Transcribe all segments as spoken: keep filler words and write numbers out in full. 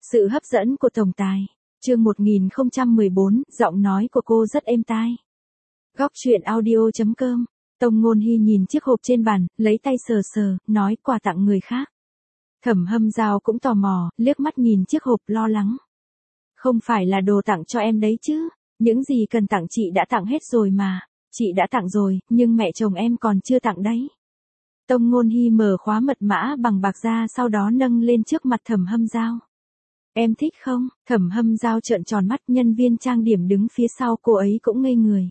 Sự hấp dẫn của tổng tài. Chương một nghìn không trăm mười bốn, giọng nói của cô rất êm tai. Góc truyện audio chấm com. Tông Ngôn Hy nhìn chiếc hộp trên bàn, lấy tay sờ sờ, nói quà tặng người khác. Thẩm Hâm Giao cũng tò mò, liếc mắt nhìn chiếc hộp lo lắng. Không phải là đồ tặng cho em đấy chứ, những gì cần tặng chị đã tặng hết rồi mà. Chị đã tặng rồi, nhưng mẹ chồng em còn chưa tặng đấy. Tông Ngôn Hy mở khóa mật mã bằng bạc ra, sau đó nâng lên trước mặt Thẩm Hâm Giao. Em thích không? Thẩm Hâm Giao trợn tròn mắt, nhân viên trang điểm đứng phía sau cô ấy cũng ngây người.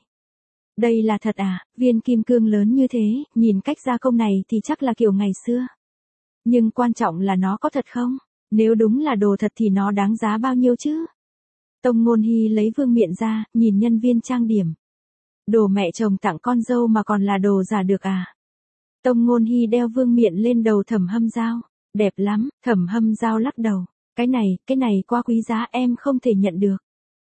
Đây là thật à, viên kim cương lớn như thế, nhìn cách gia công này thì chắc là kiểu ngày xưa. Nhưng quan trọng là nó có thật không? Nếu đúng là đồ thật thì nó đáng giá bao nhiêu chứ? Tông Ngôn Hy lấy vương miện ra, nhìn nhân viên trang điểm. Đồ mẹ chồng tặng con dâu mà còn là đồ giả được à? Tông Ngôn Hy đeo vương miện lên đầu Thẩm Hâm Giao. Đẹp lắm, Thẩm Hâm Giao lắc đầu. Cái này, cái này quá quý giá, em không thể nhận được.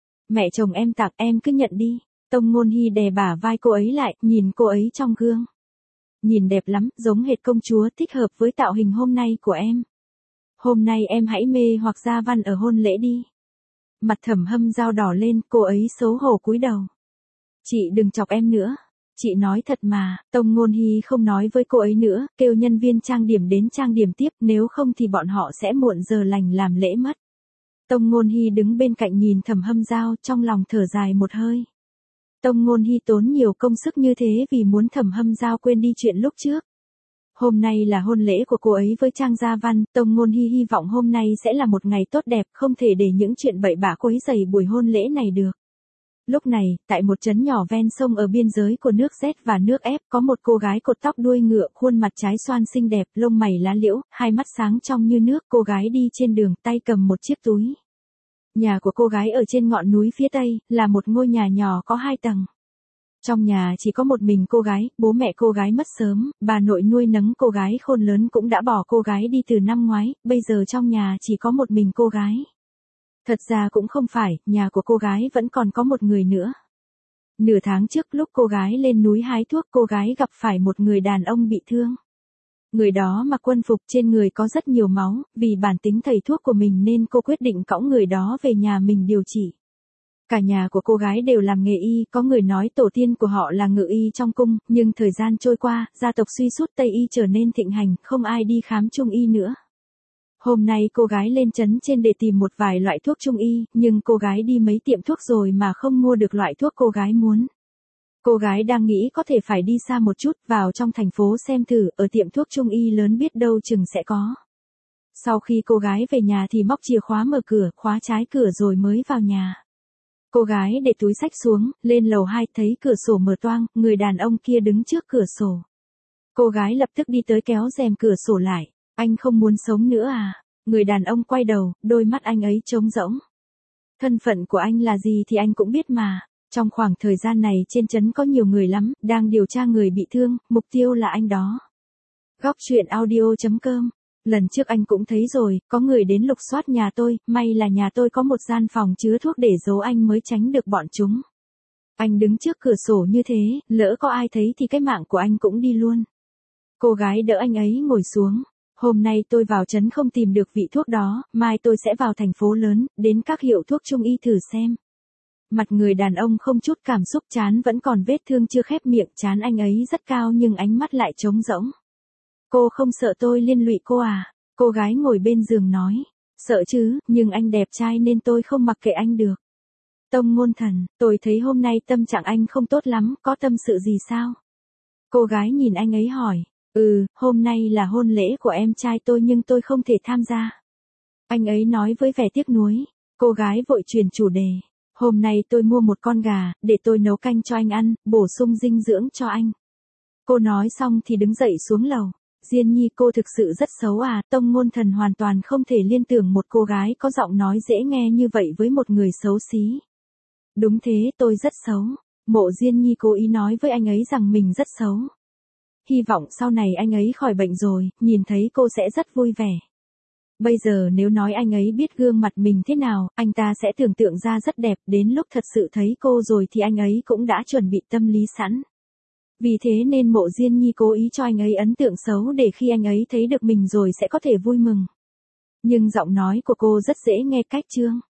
Mẹ chồng em tặng, em cứ nhận đi. Tông Ngôn Hy đè bả vai cô ấy lại, nhìn cô ấy trong gương. Nhìn đẹp lắm, giống hệt công chúa, thích hợp với tạo hình hôm nay của em. Hôm nay em hãy mê hoặc gia văn ở hôn lễ đi. Mặt Thẩm Hâm Giao đỏ lên, cô ấy xấu hổ cúi đầu. Chị đừng chọc em nữa. Chị nói thật mà. Tông Ngôn Hy không nói với cô ấy nữa, kêu nhân viên trang điểm đến trang điểm tiếp, nếu không thì bọn họ sẽ muộn giờ lành làm lễ mất. Tông Ngôn Hy đứng bên cạnh nhìn Thẩm Hâm Giao, trong lòng thở dài một hơi. Tông Ngôn Hy tốn nhiều công sức như thế vì muốn Thẩm Hâm Giao quên đi chuyện lúc trước. Hôm nay là hôn lễ của cô ấy với Trang Gia Văn, Tông Ngôn Hy hy vọng hôm nay sẽ là một ngày tốt đẹp, không thể để những chuyện bậy bạ quấy rầy buổi hôn lễ này được. Lúc này, tại một trấn nhỏ ven sông ở biên giới của nước Z và nước F, có một cô gái cột tóc đuôi ngựa, khuôn mặt trái xoan xinh đẹp, lông mày lá liễu, hai mắt sáng trong như nước. Cô gái đi trên đường, tay cầm một chiếc túi. Nhà của cô gái ở trên ngọn núi phía tây, là một ngôi nhà nhỏ có hai tầng. Trong nhà chỉ có một mình cô gái, bố mẹ cô gái mất sớm, bà nội nuôi nấng cô gái khôn lớn cũng đã bỏ cô gái đi từ năm ngoái, bây giờ trong nhà chỉ có một mình cô gái. Thật ra cũng không phải, nhà của cô gái vẫn còn có một người nữa. Nửa tháng trước lúc cô gái lên núi hái thuốc, cô gái gặp phải một người đàn ông bị thương. Người đó mặc quân phục, trên người có rất nhiều máu, vì bản tính thầy thuốc của mình nên cô quyết định cõng người đó về nhà mình điều trị. Cả nhà của cô gái đều làm nghề y, có người nói tổ tiên của họ là ngự y trong cung, nhưng thời gian trôi qua, gia tộc suy sút, Tây y trở nên thịnh hành, không ai đi khám Trung y nữa. Hôm nay cô gái lên trấn trên để tìm một vài loại thuốc Trung y, nhưng cô gái đi mấy tiệm thuốc rồi mà không mua được loại thuốc cô gái muốn. Cô gái đang nghĩ có thể phải đi xa một chút, vào trong thành phố xem thử, ở tiệm thuốc Trung y lớn biết đâu chừng sẽ có. Sau khi cô gái về nhà thì móc chìa khóa mở cửa, khóa trái cửa rồi mới vào nhà. Cô gái để túi xách xuống, lên lầu hai, thấy cửa sổ mở toang, người đàn ông kia đứng trước cửa sổ. Cô gái lập tức đi tới kéo rèm cửa sổ lại. Anh không muốn sống nữa à? Người đàn ông quay đầu, đôi mắt anh ấy trống rỗng. Thân phận của anh là gì thì anh cũng biết mà. Trong khoảng thời gian này trên trấn có nhiều người lắm, đang điều tra người bị thương, mục tiêu là anh đó. Góc truyện audio chấm com. Lần trước anh cũng thấy rồi, có người đến lục soát nhà tôi, may là nhà tôi có một gian phòng chứa thuốc để giấu anh mới tránh được bọn chúng. Anh đứng trước cửa sổ như thế, lỡ có ai thấy thì cái mạng của anh cũng đi luôn. Cô gái đỡ anh ấy ngồi xuống. Hôm nay tôi vào trấn không tìm được vị thuốc đó, mai tôi sẽ vào thành phố lớn, đến các hiệu thuốc Trung y thử xem. Mặt người đàn ông không chút cảm xúc, trán vẫn còn vết thương chưa khép miệng, trán anh ấy rất cao nhưng ánh mắt lại trống rỗng. Cô không sợ tôi liên lụy cô à? Cô gái ngồi bên giường nói. Sợ chứ, nhưng anh đẹp trai nên tôi không mặc kệ anh được. Tông Ngôn Thần, tôi thấy hôm nay tâm trạng anh không tốt lắm, có tâm sự gì sao? Cô gái nhìn anh ấy hỏi. Ừ, hôm nay là hôn lễ của em trai tôi nhưng tôi không thể tham gia. Anh ấy nói với vẻ tiếc nuối. Cô gái vội chuyển chủ đề. Hôm nay tôi mua một con gà, để tôi nấu canh cho anh ăn, bổ sung dinh dưỡng cho anh. Cô nói xong thì đứng dậy xuống lầu. Diên Nhi, cô thực sự rất xấu à? Tông Ngôn Thần hoàn toàn không thể liên tưởng một cô gái có giọng nói dễ nghe như vậy với một người xấu xí. Đúng thế, tôi rất xấu. Mộ Diên Nhi cố ý nói với anh ấy rằng mình rất xấu. Hy vọng sau này anh ấy khỏi bệnh rồi, nhìn thấy cô sẽ rất vui vẻ. Bây giờ nếu nói anh ấy biết gương mặt mình thế nào, anh ta sẽ tưởng tượng ra rất đẹp, đến lúc thật sự thấy cô rồi thì anh ấy cũng đã chuẩn bị tâm lý sẵn. Vì thế nên Mộ Diên Nhi cố ý cho anh ấy ấn tượng xấu để khi anh ấy thấy được mình rồi sẽ có thể vui mừng. Nhưng giọng nói của cô rất dễ nghe cách Trương.